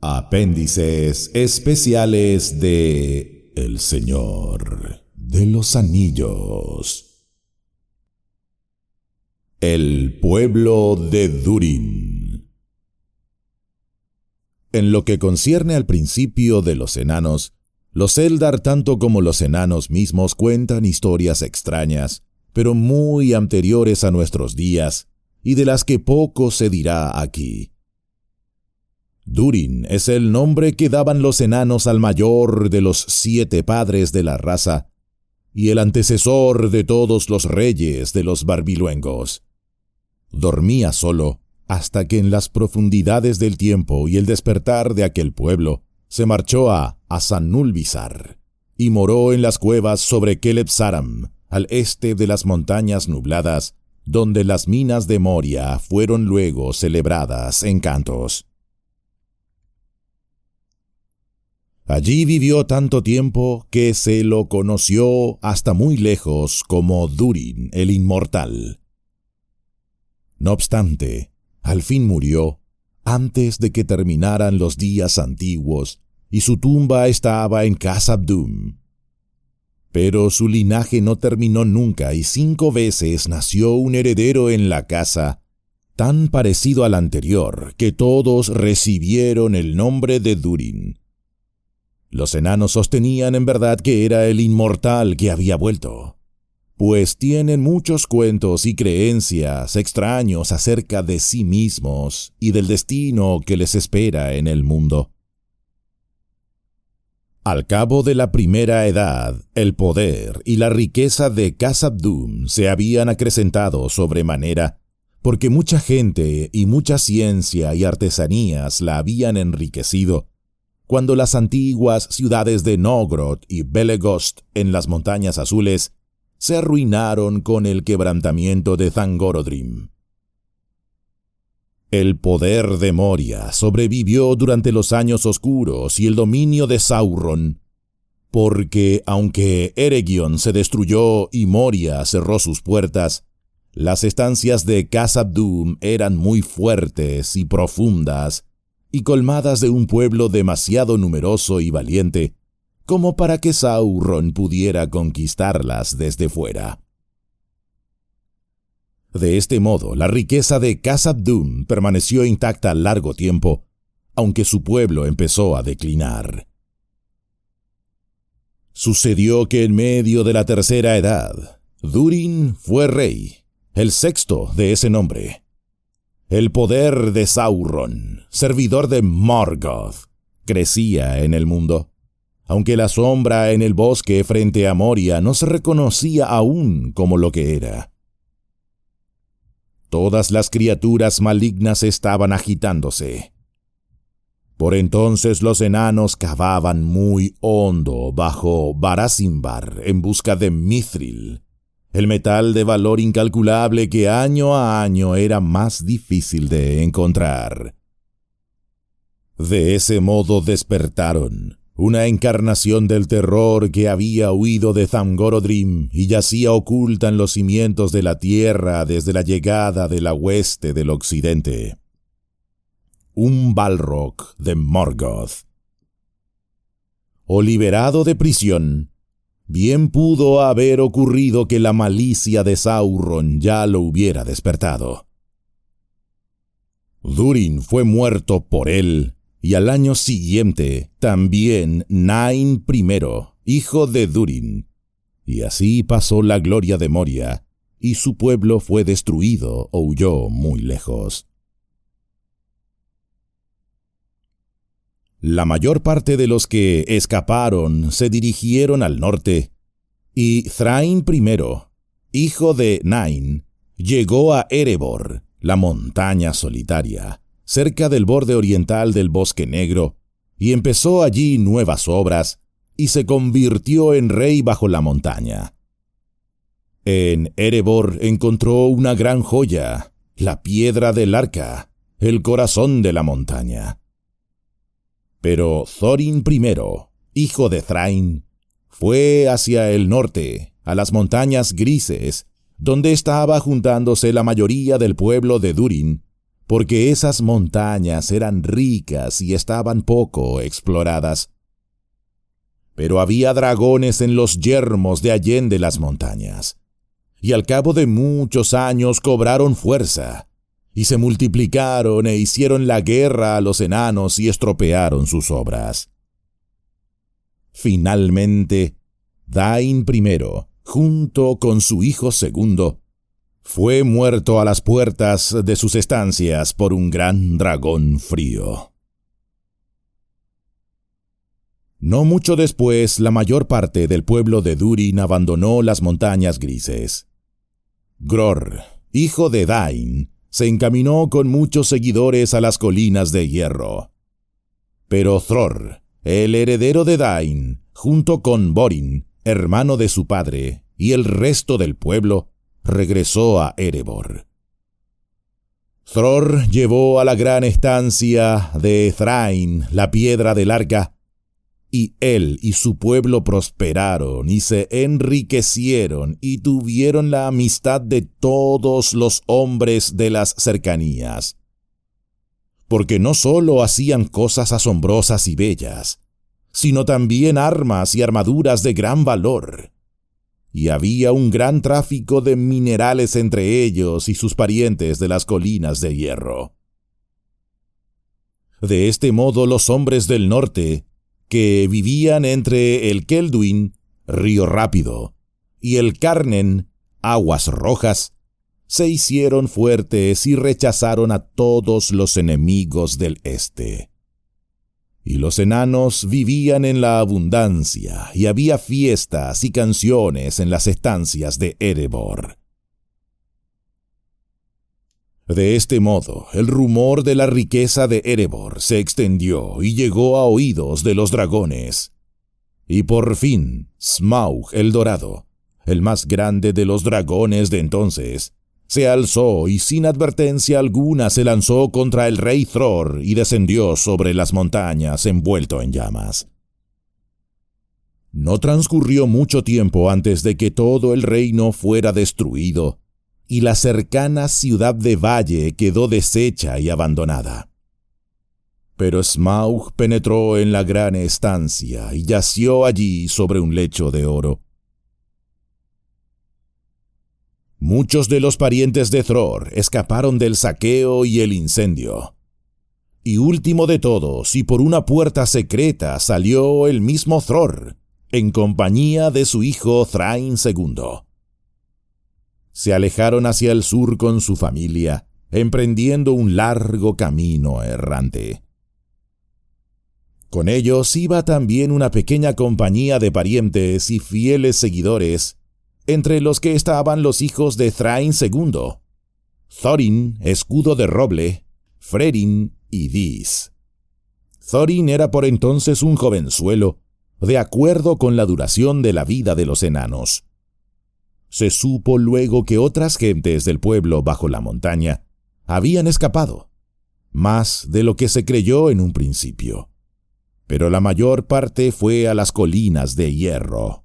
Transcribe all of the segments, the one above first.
Apéndices especiales de El Señor de los Anillos. El pueblo de Durin. En lo que concierne al principio de los enanos, los Eldar tanto como los enanos mismos cuentan historias extrañas, pero muy anteriores a nuestros días, y de las que poco se dirá aquí. Durin es el nombre que daban los enanos al mayor de los 7 padres de la raza, y el antecesor de todos los reyes de los barbiluengos. Dormía solo, hasta que en las profundidades del tiempo y el despertar de aquel pueblo, se marchó a Asanulbizar, y moró en las cuevas sobre Kelebsaram, al este de las montañas nubladas, donde las minas de Moria fueron luego celebradas en cantos. Allí vivió tanto tiempo que se lo conoció hasta muy lejos como Durin el Inmortal. No obstante, al fin murió, antes de que terminaran los días antiguos, y su tumba estaba en Khazad-dûm. Pero su linaje no terminó nunca, y 5 veces nació un heredero en la casa, tan parecido al anterior, que todos recibieron el nombre de Durin. Los enanos sostenían en verdad que era el Inmortal que había vuelto, pues tienen muchos cuentos y creencias extraños acerca de sí mismos y del destino que les espera en el mundo. Al cabo de la primera edad, el poder y la riqueza de Khazad-dûm se habían acrecentado sobremanera, porque mucha gente y mucha ciencia y artesanías la habían enriquecido, cuando las antiguas ciudades de Nogrod y Belegost en las Montañas Azules se arruinaron con el quebrantamiento de Thangorodrim. El poder de Moria sobrevivió durante los años oscuros y el dominio de Sauron, porque aunque Eregion se destruyó y Moria cerró sus puertas, las estancias de Khazad-dûm eran muy fuertes y profundas, y colmadas de un pueblo demasiado numeroso y valiente, como para que Sauron pudiera conquistarlas desde fuera. De este modo, la riqueza de Khazad-dûm permaneció intacta largo tiempo, aunque su pueblo empezó a declinar. Sucedió que en medio de la tercera edad, Durin fue rey, el 6º de ese nombre. El poder de Sauron, servidor de Morgoth, crecía en el mundo, aunque la sombra en el bosque frente a Moria no se reconocía aún como lo que era. Todas las criaturas malignas estaban agitándose. Por entonces los enanos cavaban muy hondo bajo Barad-dûr en busca de Mithril, el metal de valor incalculable que año a año era más difícil de encontrar. De ese modo despertaron, una encarnación del terror que había huido de Thangorodrim y yacía oculta en los cimientos de la tierra desde la llegada de la hueste del occidente. Un Balrog de Morgoth. O liberado de prisión, bien pudo haber ocurrido que la malicia de Sauron ya lo hubiera despertado. Durin fue muerto por él, y al año siguiente también Nain I, hijo de Durin, y así pasó la gloria de Moria, y su pueblo fue destruido o huyó muy lejos. La mayor parte de los que escaparon se dirigieron al norte, y Thrain I, hijo de Nain, llegó a Erebor, la montaña solitaria, cerca del borde oriental del Bosque Negro, y empezó allí nuevas obras, y se convirtió en rey bajo la montaña. En Erebor encontró una gran joya, la piedra del arca, el corazón de la montaña. Pero Thorin I, hijo de Thrain, fue hacia el norte, a las montañas grises, donde estaba juntándose la mayoría del pueblo de Durin, porque esas montañas eran ricas y estaban poco exploradas. Pero había dragones en los yermos de allende las montañas, y al cabo de muchos años cobraron fuerza, y se multiplicaron e hicieron la guerra a los enanos y estropearon sus obras. Finalmente, Dain I, junto con su hijo segundo, fue muerto a las puertas de sus estancias por un gran dragón frío. No mucho después, la mayor parte del pueblo de Durin abandonó las montañas grises. Gror, hijo de Dain, se encaminó con muchos seguidores a las colinas de hierro. Pero Thror, el heredero de Dain, junto con Borin, hermano de su padre, y el resto del pueblo, regresó a Erebor. Thror llevó a la gran estancia de Thrain la piedra del arca, y él y su pueblo prosperaron y se enriquecieron y tuvieron la amistad de todos los hombres de las cercanías. Porque no solo hacían cosas asombrosas y bellas, sino también armas y armaduras de gran valor. Y había un gran tráfico de minerales entre ellos y sus parientes de las colinas de hierro. De este modo los hombres del norte, que vivían entre el Kelduin, río rápido, y el Carnen, aguas rojas, se hicieron fuertes y rechazaron a todos los enemigos del este. Y los enanos vivían en la abundancia, y había fiestas y canciones en las estancias de Erebor. De este modo, el rumor de la riqueza de Erebor se extendió y llegó a oídos de los dragones. Y por fin, Smaug el Dorado, el más grande de los dragones de entonces, se alzó y sin advertencia alguna se lanzó contra el rey Thror y descendió sobre las montañas envuelto en llamas. No transcurrió mucho tiempo antes de que todo el reino fuera destruido, y la cercana ciudad de Valle quedó deshecha y abandonada. Pero Smaug penetró en la gran estancia y yació allí sobre un lecho de oro. Muchos de los parientes de Thror escaparon del saqueo y el incendio. Y último de todos, y por una puerta secreta, salió el mismo Thror, en compañía de su hijo Thrain II. Se alejaron hacia el sur con su familia, emprendiendo un largo camino errante. Con ellos iba también una pequeña compañía de parientes y fieles seguidores, entre los que estaban los hijos de Thrain II, Thorin, escudo de roble, Frerin y Dis. Thorin era por entonces un jovenzuelo, de acuerdo con la duración de la vida de los enanos. Se supo luego que otras gentes del pueblo bajo la montaña habían escapado, más de lo que se creyó en un principio, pero la mayor parte fue a las colinas de hierro.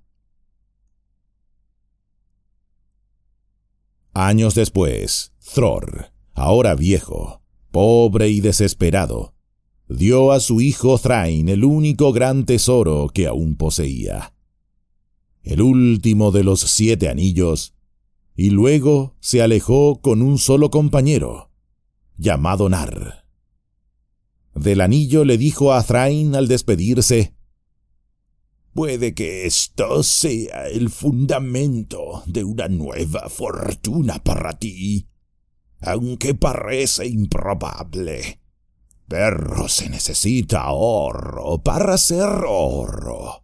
Años después, Thror, ahora viejo, pobre y desesperado, dio a su hijo Thrain el único gran tesoro que aún poseía, el último de los 7 anillos, y luego se alejó con un solo compañero, llamado Nar. Del anillo le dijo a Thrain al despedirse: «Puede que esto sea el fundamento de una nueva fortuna para ti, aunque parece improbable. Pero se necesita oro para hacer oro».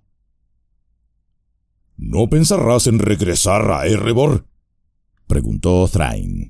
«¿No pensarás en regresar a Erebor?», preguntó Thrain.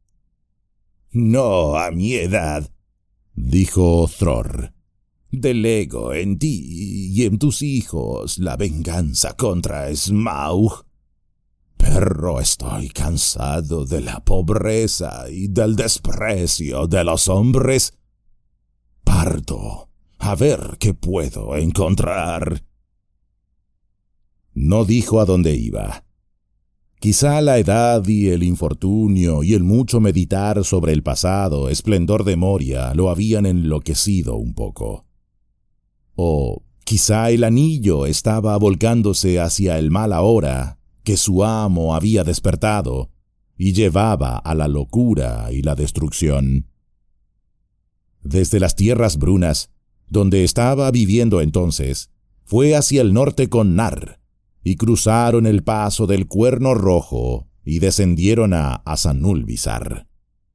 «No a mi edad», dijo Thror. «Delego en ti y en tus hijos la venganza contra Smaug. Pero estoy cansado de la pobreza y del desprecio de los hombres. Parto a ver qué puedo encontrar». No dijo a dónde iba. Quizá la edad y el infortunio y el mucho meditar sobre el pasado esplendor de Moria lo habían enloquecido un poco. O quizá el anillo estaba volcándose hacia el mal ahora que su amo había despertado y llevaba a la locura y la destrucción. Desde las tierras brunas, donde estaba viviendo entonces, fue hacia el norte con Nar, y cruzaron el paso del Cuerno Rojo y descendieron a Asanulbizar.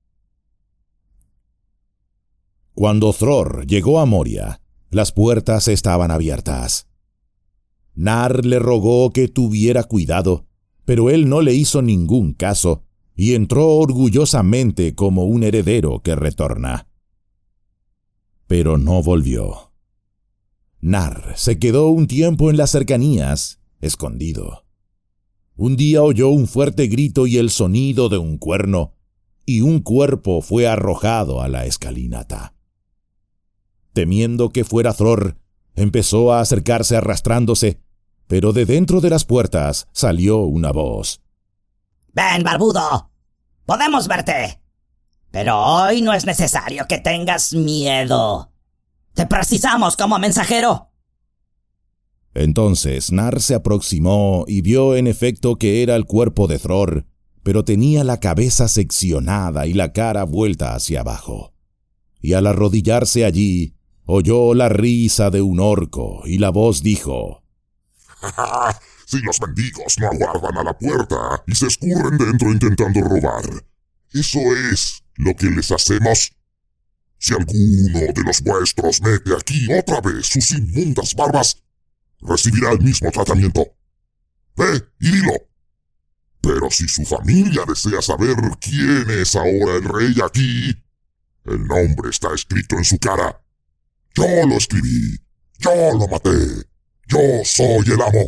Cuando Thror llegó a Moria, las puertas estaban abiertas. Nar le rogó que tuviera cuidado, pero él no le hizo ningún caso, y entró orgullosamente como un heredero que retorna. Pero no volvió. Nar se quedó un tiempo en las cercanías, escondido. Un día oyó un fuerte grito y el sonido de un cuerno, y un cuerpo fue arrojado a la escalinata. Temiendo que fuera Thror, empezó a acercarse arrastrándose, pero de dentro de las puertas salió una voz. «Ven, barbudo, podemos verte, pero hoy no es necesario que tengas miedo. Te precisamos como mensajero». Entonces Nar se aproximó y vio en efecto que era el cuerpo de Thror, pero tenía la cabeza seccionada y la cara vuelta hacia abajo. Y al arrodillarse allí, oyó la risa de un orco y la voz dijo: Si los mendigos no aguardan a la puerta y se escurren dentro intentando robar, eso es lo que les hacemos. Si alguno de los vuestros mete aquí otra vez sus inmundas barbas, recibirá el mismo tratamiento. Ve y dilo. Pero si su familia desea saber quién es ahora el rey aquí, el nombre está escrito en su cara. Yo lo escribí, yo lo maté, yo soy el amo.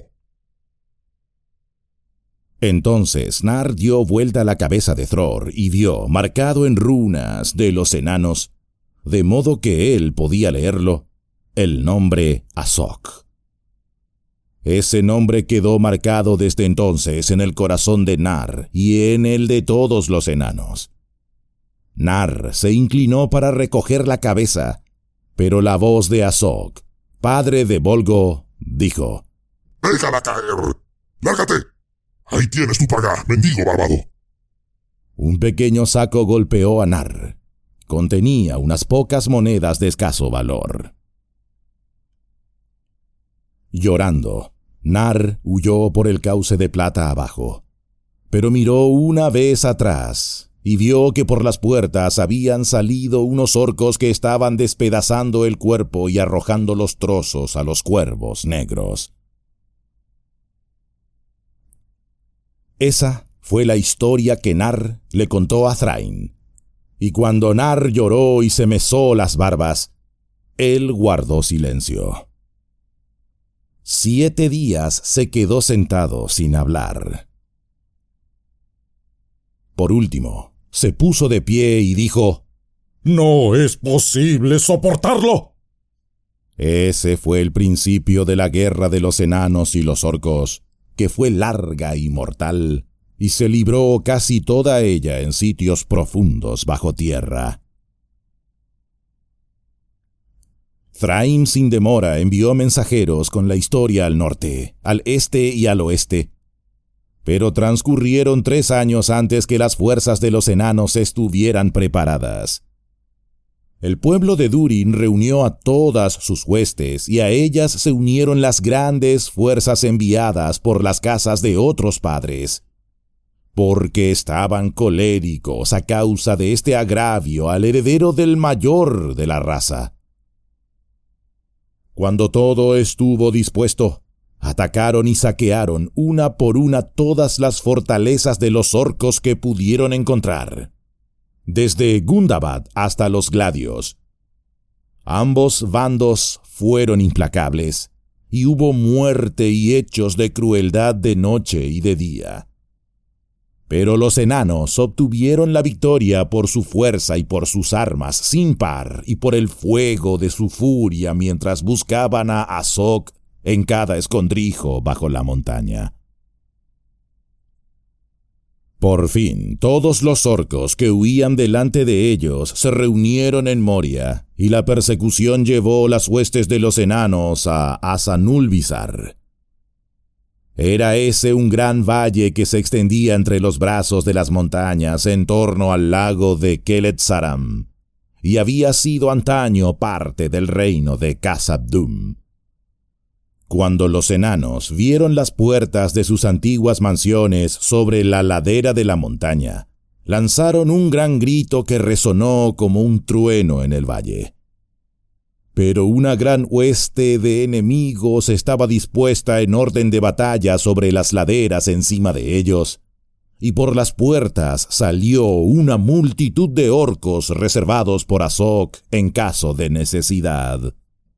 Entonces Nar dio vuelta a la cabeza de Thror y vio, marcado en runas de los enanos, de modo que él podía leerlo, el nombre Azog. Ese nombre quedó marcado desde entonces en el corazón de Nar y en el de todos los enanos. Nar se inclinó para recoger la cabeza, pero la voz de Azog, padre de Bolgo, dijo: ¡Déjala caer! ¡Lárgate! Ahí tienes tu paga, mendigo barbado. Un pequeño saco golpeó a Nar. Contenía unas pocas monedas de escaso valor. Llorando, Nar huyó por el cauce de plata abajo, pero miró una vez atrás y vio que por las puertas habían salido unos orcos que estaban despedazando el cuerpo y arrojando los trozos a los cuervos negros. Esa fue la historia que Nar le contó a Thrain, y cuando Nar lloró y se mesó las barbas, él guardó silencio. 7 días se quedó sentado sin hablar. Por último, se puso de pie y dijo: ¡No es posible soportarlo! Ese fue el principio de la guerra de los enanos y los orcos, que fue larga y mortal, y se libró casi toda ella en sitios profundos bajo tierra. Thrain sin demora envió mensajeros con la historia al norte, al este y al oeste. Pero transcurrieron 3 años antes que las fuerzas de los enanos estuvieran preparadas. El pueblo de Durin reunió a todas sus huestes y a ellas se unieron las grandes fuerzas enviadas por las casas de otros padres, porque estaban coléricos a causa de este agravio al heredero del mayor de la raza. Cuando todo estuvo dispuesto, atacaron y saquearon una por una todas las fortalezas de los orcos que pudieron encontrar, desde Gundabad hasta los Gladios. Ambos bandos fueron implacables, y hubo muerte y hechos de crueldad de noche y de día. Pero los enanos obtuvieron la victoria por su fuerza y por sus armas sin par y por el fuego de su furia mientras buscaban a Azog en cada escondrijo bajo la montaña. Por fin, todos los orcos que huían delante de ellos se reunieron en Moria, y la persecución llevó las huestes de los enanos a Azanulbizar. Era ese un gran valle que se extendía entre los brazos de las montañas en torno al lago de Keletzaram, y había sido antaño parte del reino de Khazad-dûm. Cuando los enanos vieron las puertas de sus antiguas mansiones sobre la ladera de la montaña, lanzaron un gran grito que resonó como un trueno en el valle. Pero una gran hueste de enemigos estaba dispuesta en orden de batalla sobre las laderas encima de ellos, y por las puertas salió una multitud de orcos reservados por Azog en caso de necesidad.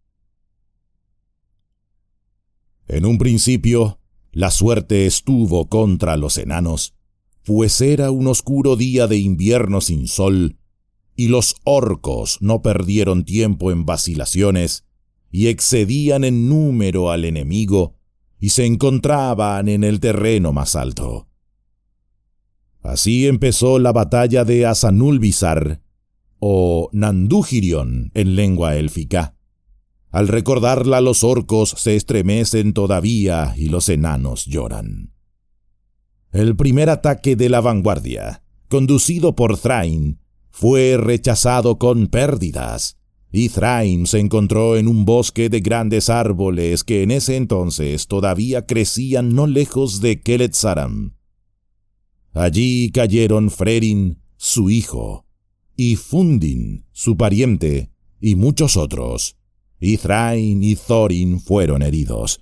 En un principio, la suerte estuvo contra los enanos, pues era un oscuro día de invierno sin sol, y los orcos no perdieron tiempo en vacilaciones, y excedían en número al enemigo, y se encontraban en el terreno más alto. Así empezó la batalla de Azanulbizar, o Nandúgirion en lengua élfica. Al recordarla, los orcos se estremecen todavía y los enanos lloran. El primer ataque de la vanguardia, conducido por Thrain, fue rechazado con pérdidas, y Thrain se encontró en un bosque de grandes árboles que en ese entonces todavía crecían no lejos de Keletzaram. Allí cayeron Frerin, su hijo, y Fundin, su pariente, y muchos otros, y Thrain y Thorin fueron heridos.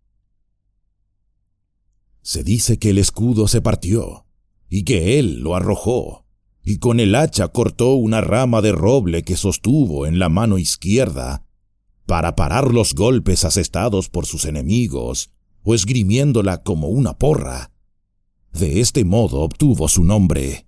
Se dice que el escudo se partió, y que él lo arrojó, y con el hacha cortó una rama de roble que sostuvo en la mano izquierda, para parar los golpes asestados por sus enemigos, o esgrimiéndola como una porra. De este modo obtuvo su nombre.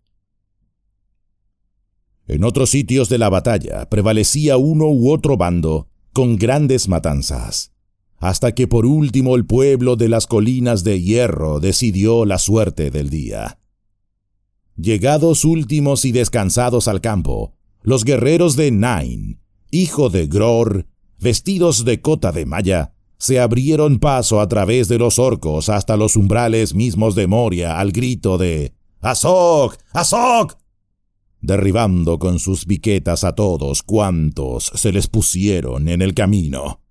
En otros sitios de la batalla prevalecía uno u otro bando, con grandes matanzas, hasta que por último el pueblo de las colinas de hierro decidió la suerte del día. Llegados últimos y descansados al campo, los guerreros de Nain, hijo de Gror, vestidos de cota de malla, se abrieron paso a través de los orcos hasta los umbrales mismos de Moria al grito de «¡Azog! ¡Azog!», derribando con sus biquetas a todos cuantos se les pusieron en el camino.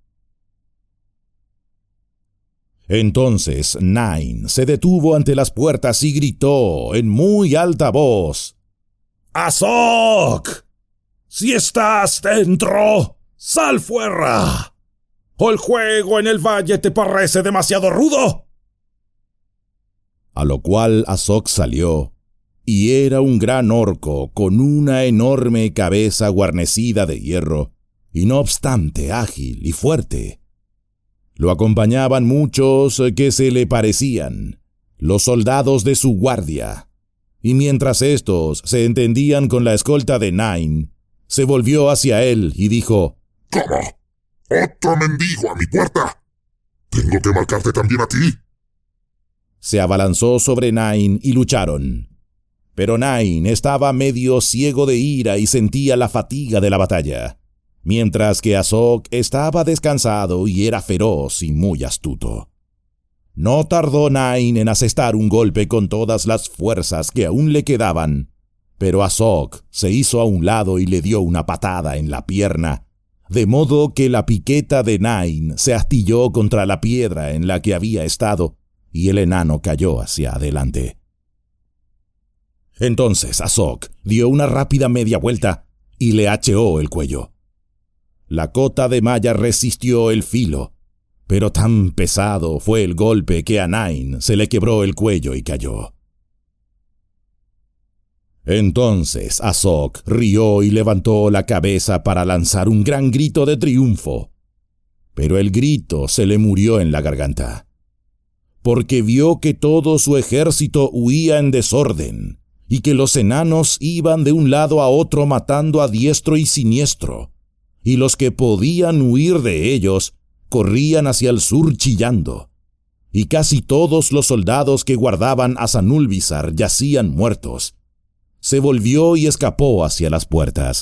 Entonces Nain se detuvo ante las puertas y gritó en muy alta voz: «¡Azog! Si estás dentro, sal fuera. ¿O el juego en el valle te parece demasiado rudo?». A lo cual Azog salió, y era un gran orco con una enorme cabeza guarnecida de hierro, y no obstante ágil y fuerte. Lo acompañaban muchos que se le parecían, los soldados de su guardia, y mientras estos se entendían con la escolta de Nain, se volvió hacia él y dijo: ¿Cómo? ¿Otro mendigo a mi puerta? ¿Tengo que marcarte también a ti? Se abalanzó sobre Nain y lucharon. Pero Nain estaba medio ciego de ira y sentía la fatiga de la batalla, mientras que Azog estaba descansado y era feroz y muy astuto. No tardó Nain en asestar un golpe con todas las fuerzas que aún le quedaban, pero Azog se hizo a un lado y le dio una patada en la pierna, de modo que la piqueta de Nain se astilló contra la piedra en la que había estado, y el enano cayó hacia adelante. Entonces Azog dio una rápida media vuelta y le hacheó el cuello. La cota de malla resistió el filo, pero tan pesado fue el golpe que a Nain se le quebró el cuello y cayó. Entonces Azog rió y levantó la cabeza para lanzar un gran grito de triunfo, pero el grito se le murió en la garganta, porque vio que todo su ejército huía en desorden, y que los enanos iban de un lado a otro matando a diestro y siniestro, y los que podían huir de ellos corrían hacia el sur chillando, y casi todos los soldados que guardaban a Sanulbizar yacían muertos. Se volvió y escapó hacia las puertas.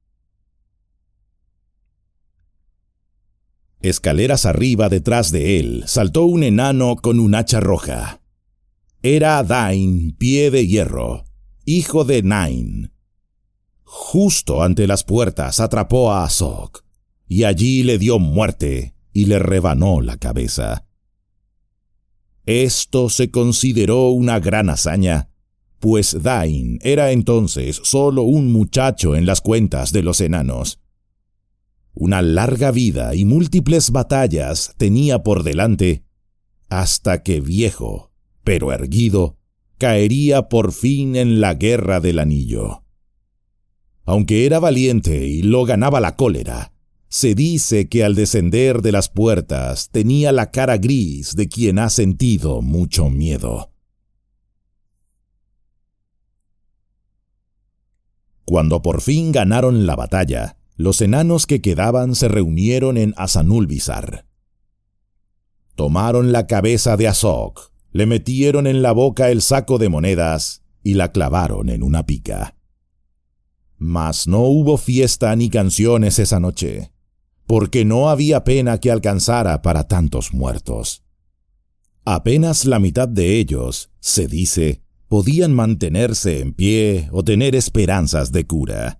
Escaleras arriba detrás de él saltó un enano con un hacha roja. Era Dain, Pie de Hierro, hijo de Nain. Justo ante las puertas atrapó a Azog, y allí le dio muerte y le rebanó la cabeza. Esto se consideró una gran hazaña, pues Dain era entonces solo un muchacho en las cuentas de los enanos. Una larga vida y múltiples batallas tenía por delante, hasta que viejo, pero erguido, caería por fin en la guerra del anillo. Aunque era valiente y lo ganaba la cólera, se dice que al descender de las puertas tenía la cara gris de quien ha sentido mucho miedo. Cuando por fin ganaron la batalla, los enanos que quedaban se reunieron en Asanulbizar. Tomaron la cabeza de Azog, le metieron en la boca el saco de monedas y la clavaron en una pica. Mas no hubo fiesta ni canciones esa noche, porque no había pena que alcanzara para tantos muertos. Apenas la mitad de ellos, se dice, podían mantenerse en pie o tener esperanzas de cura.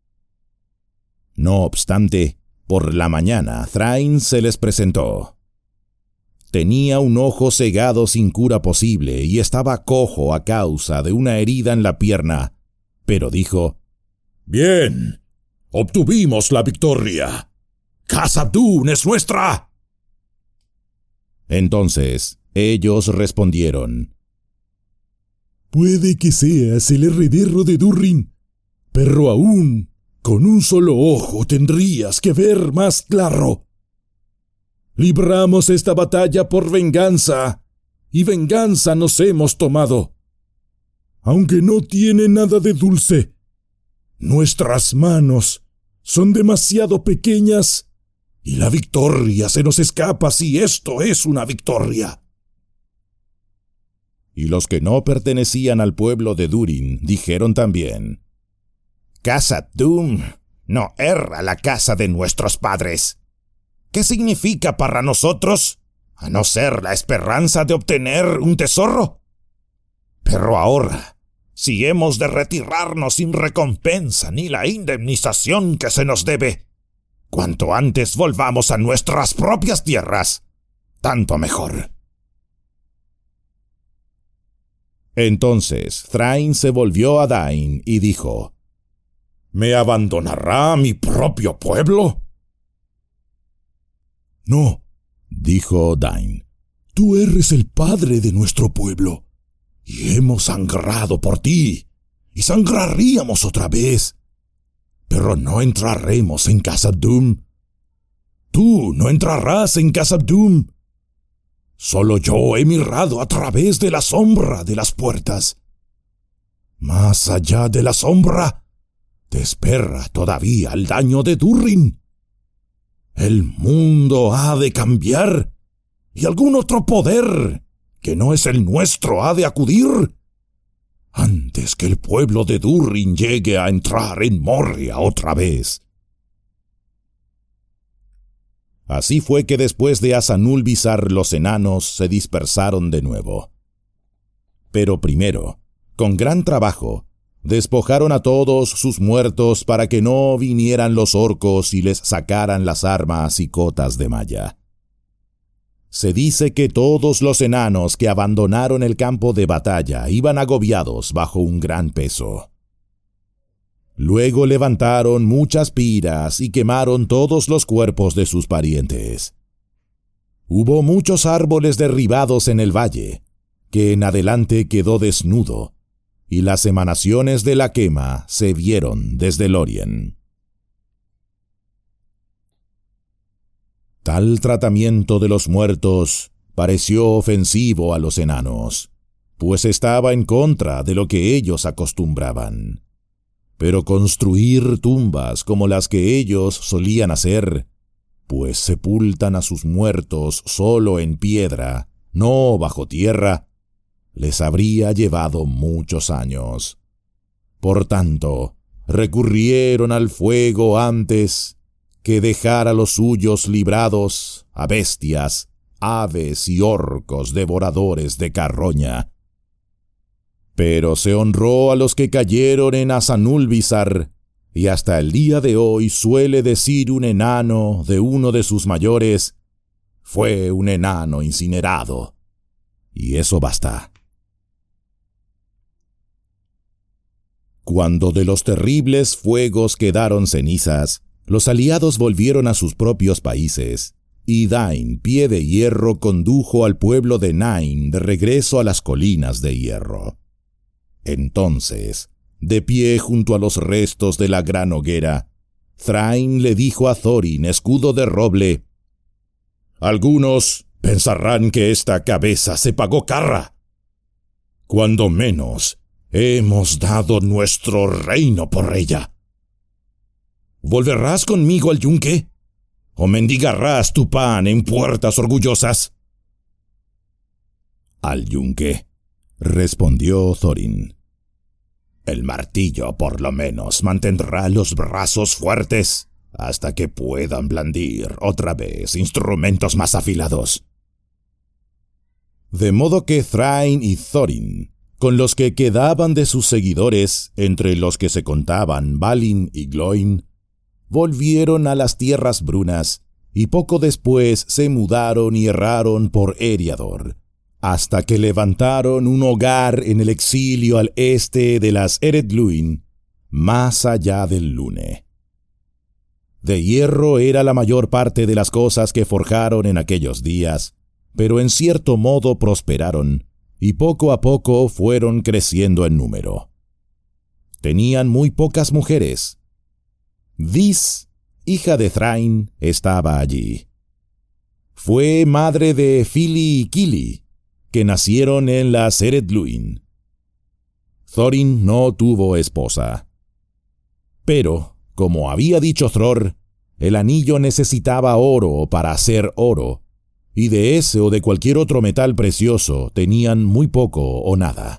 No obstante, por la mañana Thrain se les presentó. Tenía un ojo cegado sin cura posible y estaba cojo a causa de una herida en la pierna, pero dijo: «Bien, obtuvimos la victoria. Khazad Dûm es nuestra». Entonces ellos respondieron: «Puede que seas el heredero de Durin, pero aún con un solo ojo tendrías que ver más claro. Libramos esta batalla por venganza, y venganza nos hemos tomado. Aunque no tiene nada de dulce, nuestras manos son demasiado pequeñas, y la victoria se nos escapa si esto es una victoria». Y los que no pertenecían al pueblo de Durin dijeron también: «Khazad Dûm no erra la casa de nuestros padres. ¿Qué significa para nosotros, a no ser la esperanza de obtener un tesoro? Pero ahora, si hemos de retirarnos sin recompensa ni la indemnización que se nos debe, cuanto antes volvamos a nuestras propias tierras, tanto mejor». Entonces Thrain se volvió a Dain y dijo: ¿Me abandonará mi propio pueblo? «No», dijo Dain, «tú eres el padre de nuestro pueblo, y hemos sangrado por ti, y sangraríamos otra vez, pero no entraremos en Khazad Dûm. Tú no entrarás en Khazad Dûm. Solo yo he mirado a través de la sombra de las puertas. Más allá de la sombra te espera todavía el daño de Durin. El mundo ha de cambiar, y algún otro poder que no es el nuestro ha de acudir, antes que el pueblo de Durin llegue a entrar en Moria otra vez». Así fue que después de Asanulbizar los enanos se dispersaron de nuevo. Pero primero, con gran trabajo, despojaron a todos sus muertos para que no vinieran los orcos y les sacaran las armas y cotas de malla. Se dice que todos los enanos que abandonaron el campo de batalla iban agobiados bajo un gran peso. Luego levantaron muchas piras y quemaron todos los cuerpos de sus parientes. Hubo muchos árboles derribados en el valle, que en adelante quedó desnudo, y las emanaciones de la quema se vieron desde Lórien. Tal tratamiento de los muertos pareció ofensivo a los enanos, pues estaba en contra de lo que ellos acostumbraban. Pero construir tumbas como las que ellos solían hacer, pues sepultan a sus muertos solo en piedra, no bajo tierra, les habría llevado muchos años. Por tanto, recurrieron al fuego antes que dejar a los suyos librados a bestias, aves y orcos devoradores de carroña. Pero se honró a los que cayeron en Asanulbizar, y hasta el día de hoy suele decir un enano de uno de sus mayores: fue un enano incinerado. Y eso basta. Cuando de los terribles fuegos quedaron cenizas, los aliados volvieron a sus propios países, y Dain, Pie de Hierro, condujo al pueblo de Nain de regreso a las colinas de hierro. Entonces, de pie junto a los restos de la gran hoguera, Thrain le dijo a Thorin, escudo de roble: «Algunos pensarán que esta cabeza se pagó carra. Cuando menos, hemos dado nuestro reino por ella. ¿Volverás conmigo al yunque? ¿O mendigarás tu pan en puertas orgullosas?» «Al yunque», respondió Thorin. «El martillo, por lo menos, mantendrá los brazos fuertes hasta que puedan blandir otra vez instrumentos más afilados». De modo que Thrain y Thorin, con los que quedaban de sus seguidores, entre los que se contaban Balin y Gloin, volvieron a las tierras brunas, y poco después se mudaron y erraron por Eriador, hasta que levantaron un hogar en el exilio al este de las Eredluin, más allá del Lune. De hierro era la mayor parte de las cosas que forjaron en aquellos días, pero en cierto modo prosperaron, y poco a poco fueron creciendo en número. Tenían muy pocas mujeres. Dis, hija de Thrain, estaba allí. Fue madre de Fili y Kili, que nacieron en las Eredluin. Thorin no tuvo esposa. Pero, como había dicho Thror, el anillo necesitaba oro para hacer oro, y de ese o de cualquier otro metal precioso tenían muy poco o nada.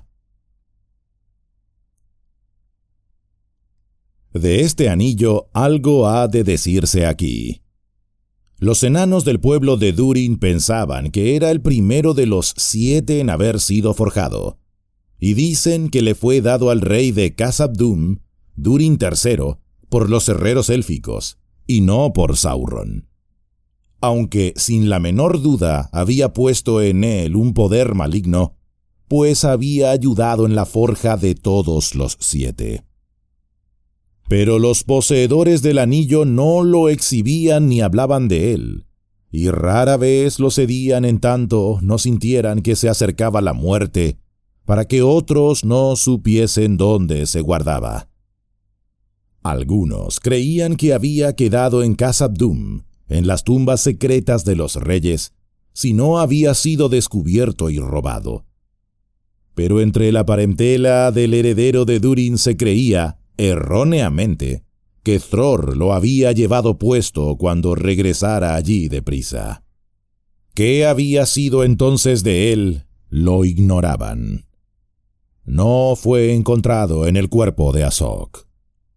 De este anillo algo ha de decirse aquí. Los enanos del pueblo de Durin pensaban que era el primero de los 7 en haber sido forjado, y dicen que le fue dado al rey de Khazad-dûm, Durin III, por los herreros élficos, y no por Sauron. Aunque sin la menor duda había puesto en él un poder maligno, pues había ayudado en la forja de todos los 7. Pero los poseedores del anillo no lo exhibían ni hablaban de él, y rara vez lo cedían en tanto no sintieran que se acercaba la muerte, para que otros no supiesen dónde se guardaba. Algunos creían que había quedado en Khazad-dûm, en las tumbas secretas de los reyes, si no había sido descubierto y robado. Pero entre la parentela del heredero de Durin se creía, erróneamente, que Thror lo había llevado puesto cuando regresara allí deprisa. ¿Qué había sido entonces de él? Lo ignoraban. No fue encontrado en el cuerpo de Azog.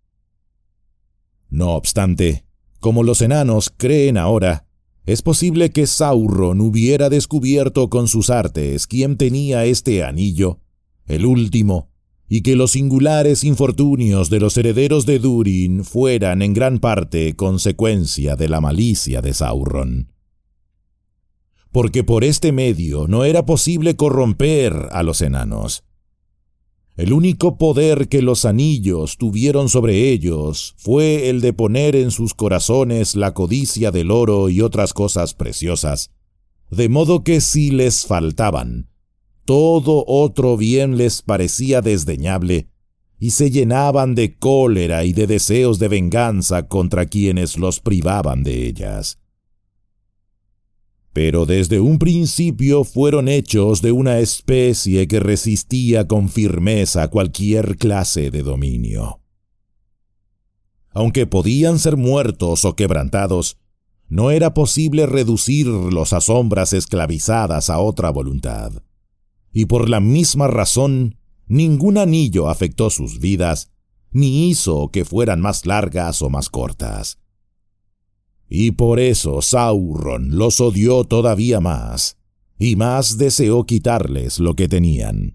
No obstante, como los enanos creen ahora, es posible que Sauron hubiera descubierto con sus artes quién tenía este anillo, el último, y que los singulares infortunios de los herederos de Durin fueran en gran parte consecuencia de la malicia de Sauron. Porque por este medio no era posible corromper a los enanos. El único poder que los anillos tuvieron sobre ellos fue el de poner en sus corazones la codicia del oro y otras cosas preciosas, de modo que si les faltaban, todo otro bien les parecía desdeñable, y se llenaban de cólera y de deseos de venganza contra quienes los privaban de ellas. Pero desde un principio fueron hechos de una especie que resistía con firmeza cualquier clase de dominio. Aunque podían ser muertos o quebrantados, no era posible reducirlos a sombras esclavizadas a otra voluntad. Y por la misma razón, ningún anillo afectó sus vidas, ni hizo que fueran más largas o más cortas. Y por eso Sauron los odió todavía más, y más deseó quitarles lo que tenían.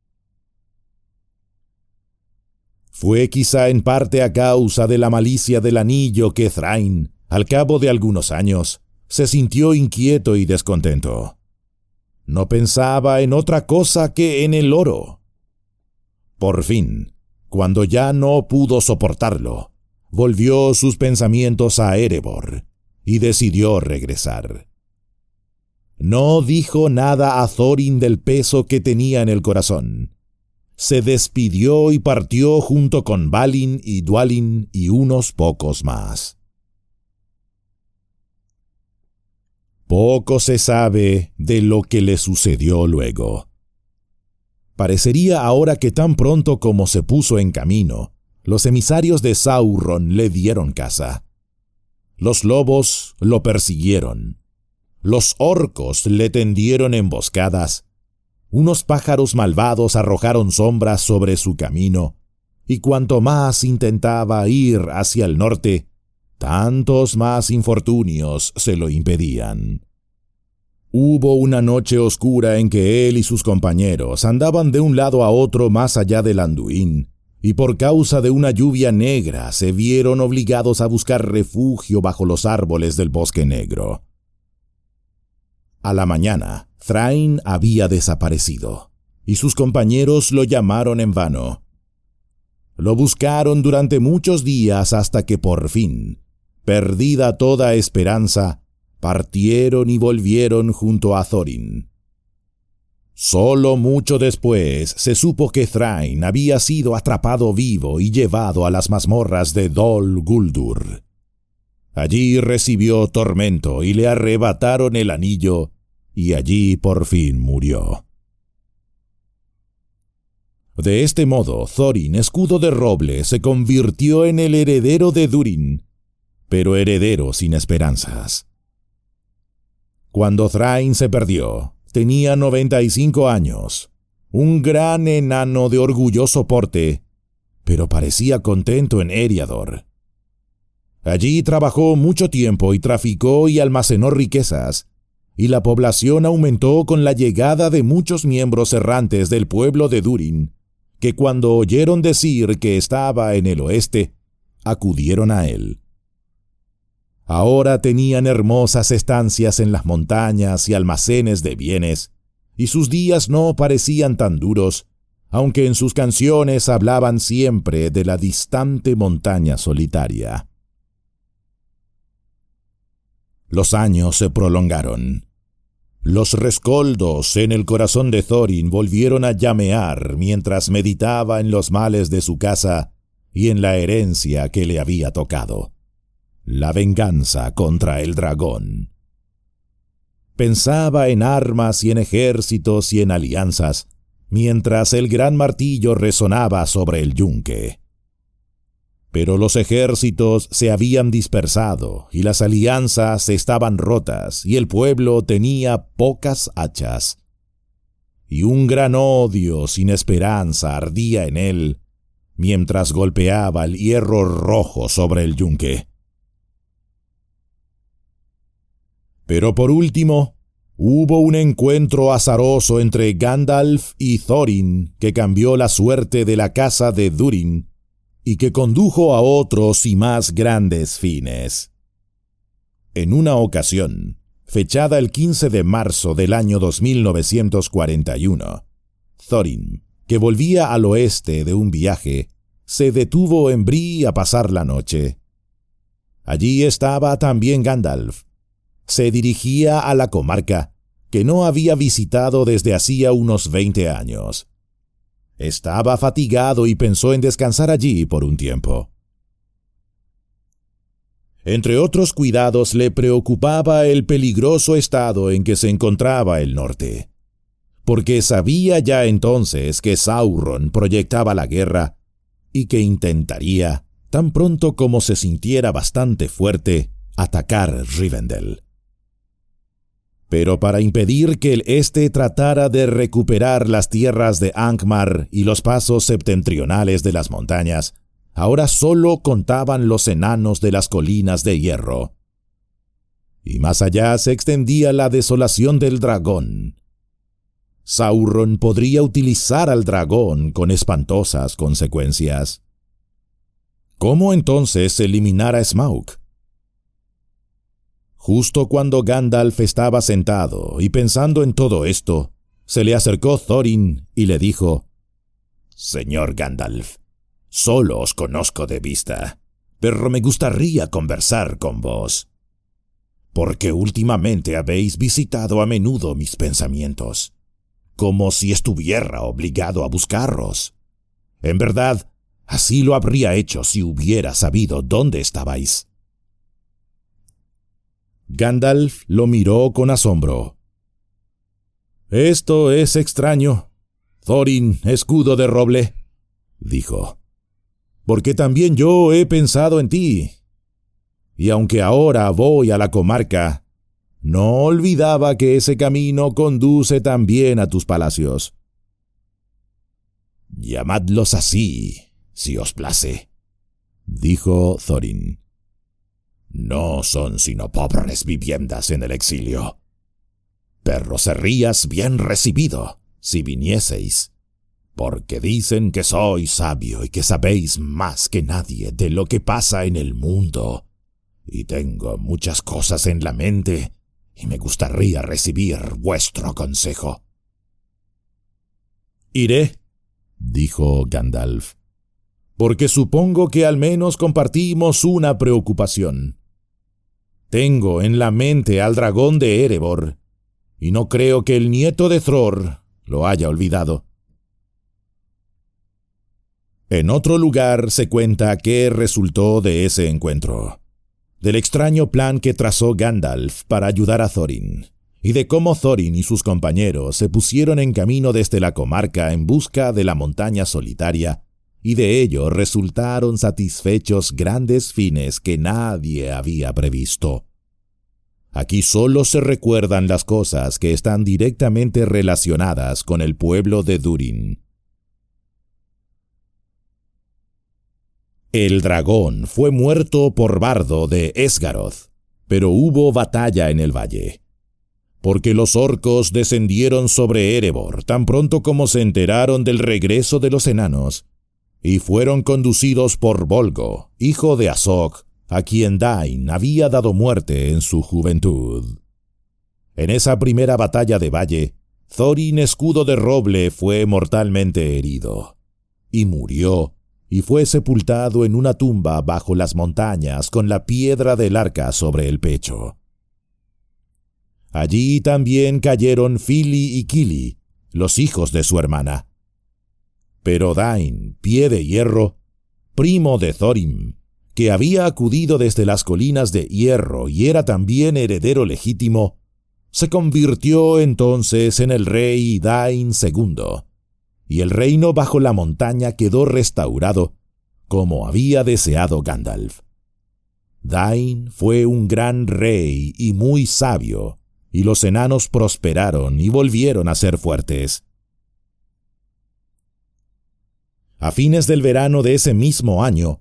Fue quizá en parte a causa de la malicia del anillo que Thrain, al cabo de algunos años, se sintió inquieto y descontento. No pensaba en otra cosa que en el oro. Por fin, cuando ya no pudo soportarlo, volvió sus pensamientos a Erebor y decidió regresar. No dijo nada a Thorin del peso que tenía en el corazón. Se despidió y partió junto con Balin y Dwalin y unos pocos más. Poco se sabe de lo que le sucedió luego. Parecería ahora que tan pronto como se puso en camino, los emisarios de Sauron le dieron caza. Los lobos lo persiguieron. Los orcos le tendieron emboscadas. Unos pájaros malvados arrojaron sombras sobre su camino, y cuanto más intentaba ir hacia el norte, tantos más infortunios se lo impedían. Hubo una noche oscura en que él y sus compañeros andaban de un lado a otro más allá del Anduin, y por causa de una lluvia negra se vieron obligados a buscar refugio bajo los árboles del Bosque Negro. A la mañana, Thrain había desaparecido, y sus compañeros lo llamaron en vano. Lo buscaron durante muchos días hasta que por fin, perdida toda esperanza, partieron y volvieron junto a Thorin. Solo mucho después se supo que Thrain había sido atrapado vivo y llevado a las mazmorras de Dol Guldur. Allí recibió tormento y le arrebataron el anillo, y allí por fin murió. De este modo, Thorin, escudo de roble, se convirtió en el heredero de Durin, pero heredero sin esperanzas. Cuando Thrain se perdió, tenía 95 años, un gran enano de orgulloso porte, pero parecía contento en Eriador. Allí trabajó mucho tiempo y traficó y almacenó riquezas, y la población aumentó con la llegada de muchos miembros errantes del pueblo de Durin, que cuando oyeron decir que estaba en el oeste, acudieron a él. Ahora tenían hermosas estancias en las montañas y almacenes de bienes, y sus días no parecían tan duros, aunque en sus canciones hablaban siempre de la distante montaña solitaria. Los años se prolongaron. Los rescoldos en el corazón de Thorin volvieron a llamear mientras meditaba en los males de su casa y en la herencia que le había tocado. La venganza contra el dragón. Pensaba en armas y en ejércitos y en alianzas, mientras el gran martillo resonaba sobre el yunque. Pero los ejércitos se habían dispersado y las alianzas estaban rotas y el pueblo tenía pocas hachas. Y un gran odio sin esperanza ardía en él, mientras golpeaba el hierro rojo sobre el yunque. Pero por último, hubo un encuentro azaroso entre Gandalf y Thorin que cambió la suerte de la casa de Durin y que condujo a otros y más grandes fines. En una ocasión, fechada el 15 de marzo del año 2941, Thorin, que volvía al oeste de un viaje, se detuvo en Bree a pasar la noche. Allí estaba también Gandalf. Se dirigía a la comarca, que no había visitado desde hacía unos 20 años. Estaba fatigado y pensó en descansar allí por un tiempo. Entre otros cuidados le preocupaba el peligroso estado en que se encontraba el norte, porque sabía ya entonces que Sauron proyectaba la guerra y que intentaría, tan pronto como se sintiera bastante fuerte, atacar Rivendell. Pero para impedir que el Este tratara de recuperar las tierras de Angmar y los pasos septentrionales de las montañas, ahora solo contaban los enanos de las colinas de hierro. Y más allá se extendía la desolación del dragón. Sauron podría utilizar al dragón con espantosas consecuencias. ¿Cómo entonces eliminar a Smaug? Justo cuando Gandalf estaba sentado y pensando en todo esto, se le acercó Thorin y le dijo: «Señor Gandalf, solo os conozco de vista, pero me gustaría conversar con vos, porque últimamente habéis visitado a menudo mis pensamientos, como si estuviera obligado a buscaros. En verdad, así lo habría hecho si hubiera sabido dónde estabais». Gandalf lo miró con asombro. «Esto es extraño, Thorin, escudo de roble», dijo, «porque también yo he pensado en ti. Y aunque ahora voy a la comarca, no olvidaba que ese camino conduce también a tus palacios». «Llamadlos así, si os place», dijo Thorin. «No son sino pobres viviendas en el exilio. Pero serías bien recibido si vinieseis, porque dicen que sois sabio y que sabéis más que nadie de lo que pasa en el mundo, y tengo muchas cosas en la mente, y me gustaría recibir vuestro consejo». «Iré», dijo Gandalf, «porque supongo que al menos compartimos una preocupación. Tengo en la mente al dragón de Erebor, y no creo que el nieto de Thror lo haya olvidado». En otro lugar se cuenta qué resultó de ese encuentro, del extraño plan que trazó Gandalf para ayudar a Thorin, y de cómo Thorin y sus compañeros se pusieron en camino desde la comarca en busca de la montaña solitaria, y de ello resultaron satisfechos grandes fines que nadie había previsto. Aquí solo se recuerdan las cosas que están directamente relacionadas con el pueblo de Durin. El dragón fue muerto por Bardo de Esgaroth, pero hubo batalla en el valle, porque los orcos descendieron sobre Erebor tan pronto como se enteraron del regreso de los enanos, y fueron conducidos por Bolgo, hijo de Azog, a quien Dain había dado muerte en su juventud. En esa primera batalla de valle, Thorin escudo de roble fue mortalmente herido, y murió, y fue sepultado en una tumba bajo las montañas con la piedra del arca sobre el pecho. Allí también cayeron Fili y Kili, los hijos de su hermana. Pero Dain, pie de hierro, primo de Thorin, que había acudido desde las colinas de hierro y era también heredero legítimo, se convirtió entonces en el rey Dain II, y el reino bajo la montaña quedó restaurado, como había deseado Gandalf. Dain fue un gran rey y muy sabio, y los enanos prosperaron y volvieron a ser fuertes. A fines del verano de ese mismo año,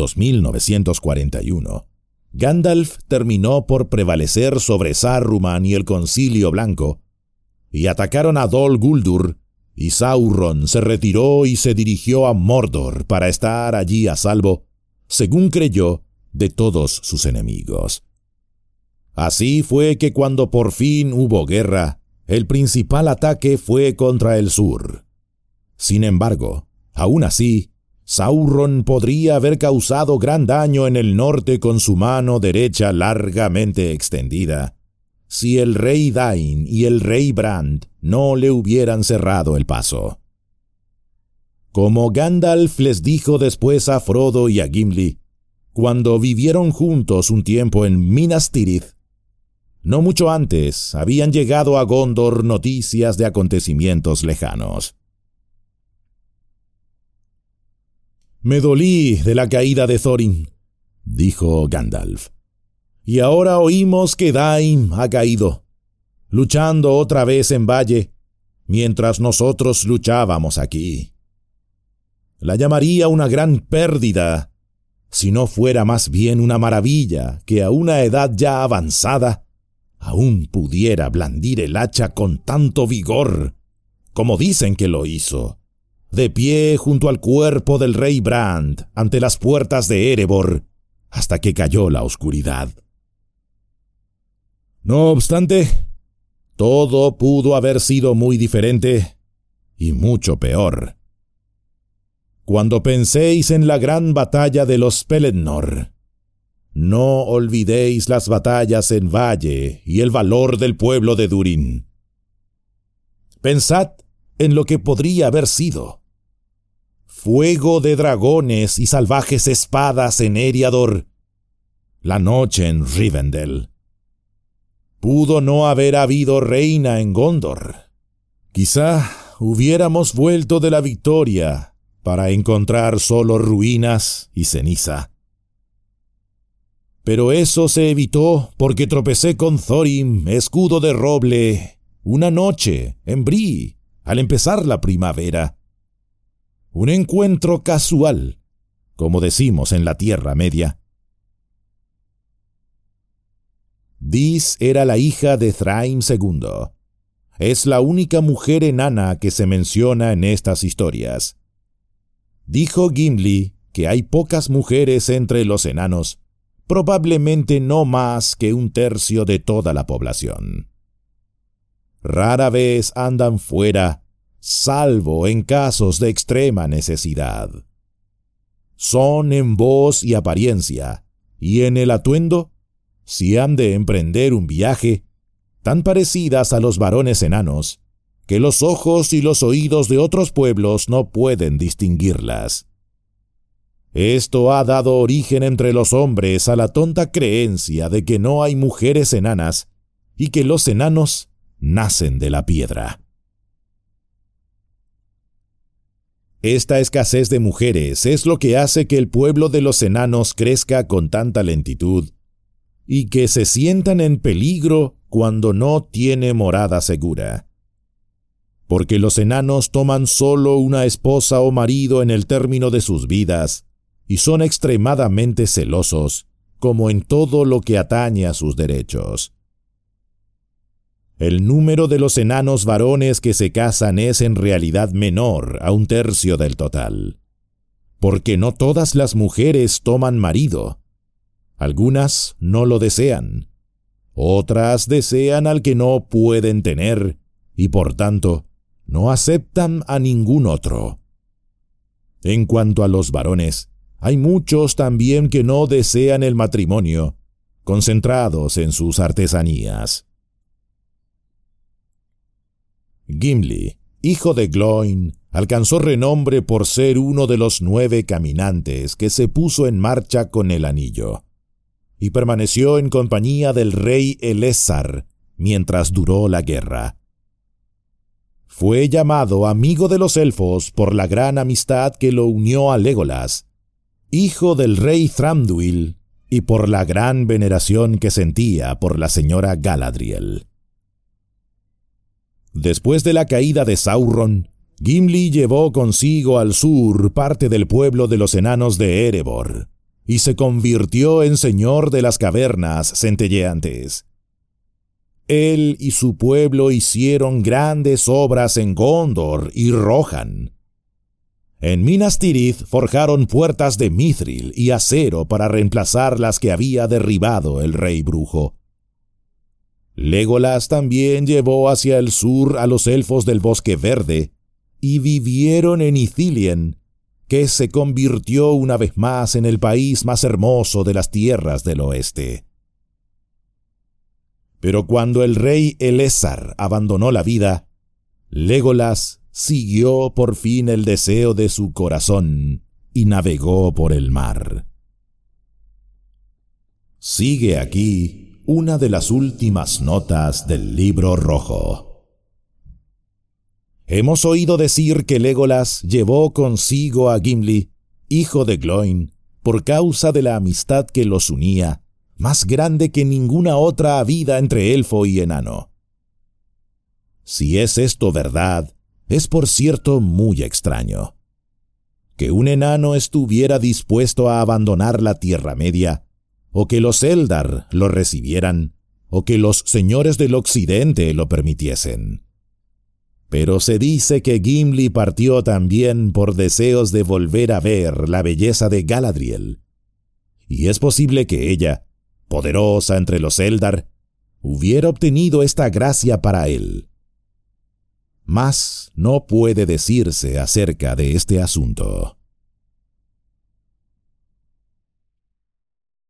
2941, Gandalf terminó por prevalecer sobre Saruman y el Concilio Blanco, y atacaron a Dol Guldur, y Sauron se retiró y se dirigió a Mordor para estar allí a salvo, según creyó, de todos sus enemigos. Así fue que cuando por fin hubo guerra, el principal ataque fue contra el sur. Sin embargo, aún así, Sauron podría haber causado gran daño en el norte con su mano derecha largamente extendida, si el rey Dain y el rey Brand no le hubieran cerrado el paso. Como Gandalf les dijo después a Frodo y a Gimli, cuando vivieron juntos un tiempo en Minas Tirith, no mucho antes habían llegado a Gondor noticias de acontecimientos lejanos. «Me dolí de la caída de Thorin», dijo Gandalf, Y ahora oímos que Dain ha caído, luchando otra vez en Valle, mientras nosotros luchábamos aquí. La llamaría una gran pérdida, si no fuera más bien una maravilla que a una edad ya avanzada aún pudiera blandir el hacha con tanto vigor, como dicen que lo hizo, de pie junto al cuerpo del rey Brand ante las puertas de Erebor, hasta que cayó la oscuridad. No obstante, todo pudo haber sido muy diferente y mucho peor. Cuando penséis en la gran batalla de los Pelennor, no olvidéis las batallas en Valle y el valor del pueblo de Durin. Pensad en lo que podría haber sido. Fuego de dragones y salvajes espadas en Eriador, la noche en Rivendell. Pudo no haber habido reina en Gondor. Quizá hubiéramos vuelto de la victoria para encontrar solo ruinas y ceniza. Pero eso se evitó porque tropecé con Thorim, escudo de roble, una noche en Bree, al empezar la primavera. Un encuentro casual, como decimos en la Tierra Media. Dis era la hija de Thrain II. Es la única mujer enana que se menciona en estas historias. Dijo Gimli que hay pocas mujeres entre los enanos, probablemente no más que 1/3 de toda la población. Rara vez andan fuera, salvo en casos de extrema necesidad. Son en voz y apariencia, y en el atuendo, si han de emprender un viaje, tan parecidas a los varones enanos, que los ojos y los oídos de otros pueblos no pueden distinguirlas. Esto ha dado origen entre los hombres a la tonta creencia de que no hay mujeres enanas y que los enanos nacen de la piedra. Esta escasez de mujeres es lo que hace que el pueblo de los enanos crezca con tanta lentitud y que se sientan en peligro cuando no tiene morada segura. Porque los enanos toman solo una esposa o marido en el término de sus vidas y son extremadamente celosos, como en todo lo que atañe a sus derechos. El número de los enanos varones que se casan es en realidad menor a 1/3 del total, porque no todas las mujeres toman marido. Algunas no lo desean, otras desean al que no pueden tener y por tanto no aceptan a ningún otro. En cuanto a los varones, hay muchos también que no desean el matrimonio, concentrados en sus artesanías. Gimli, hijo de Gloin, alcanzó renombre por ser uno de los 9 caminantes que se puso en marcha con el anillo, y permaneció en compañía del rey Elessar mientras duró la guerra. Fue llamado amigo de los elfos por la gran amistad que lo unió a Legolas, hijo del rey Thranduil, y por la gran veneración que sentía por la señora Galadriel. Después de la caída de Sauron, Gimli llevó consigo al sur parte del pueblo de los enanos de Erebor, y se convirtió en señor de las cavernas centelleantes. Él y su pueblo hicieron grandes obras en Gondor y Rohan. En Minas Tirith forjaron puertas de mithril y acero para reemplazar las que había derribado el rey brujo. Legolas también llevó hacia el sur a los elfos del Bosque Verde y vivieron en Ithilien, que se convirtió una vez más en el país más hermoso de las tierras del oeste. Pero cuando el rey Elessar abandonó la vida, Legolas siguió por fin el deseo de su corazón y navegó por el mar. Sigue aquí una de las últimas notas del Libro Rojo. Hemos oído decir que Legolas llevó consigo a Gimli, hijo de Gloin, por causa de la amistad que los unía, más grande que ninguna otra habida entre elfo y enano. Si es esto verdad, es por cierto muy extraño. Que un enano estuviera dispuesto a abandonar la Tierra Media, o que los Eldar lo recibieran, o que los señores del Occidente lo permitiesen. Pero se dice que Gimli partió también por deseos de volver a ver la belleza de Galadriel, y es posible que ella, poderosa entre los Eldar, hubiera obtenido esta gracia para él. Más no puede decirse acerca de este asunto.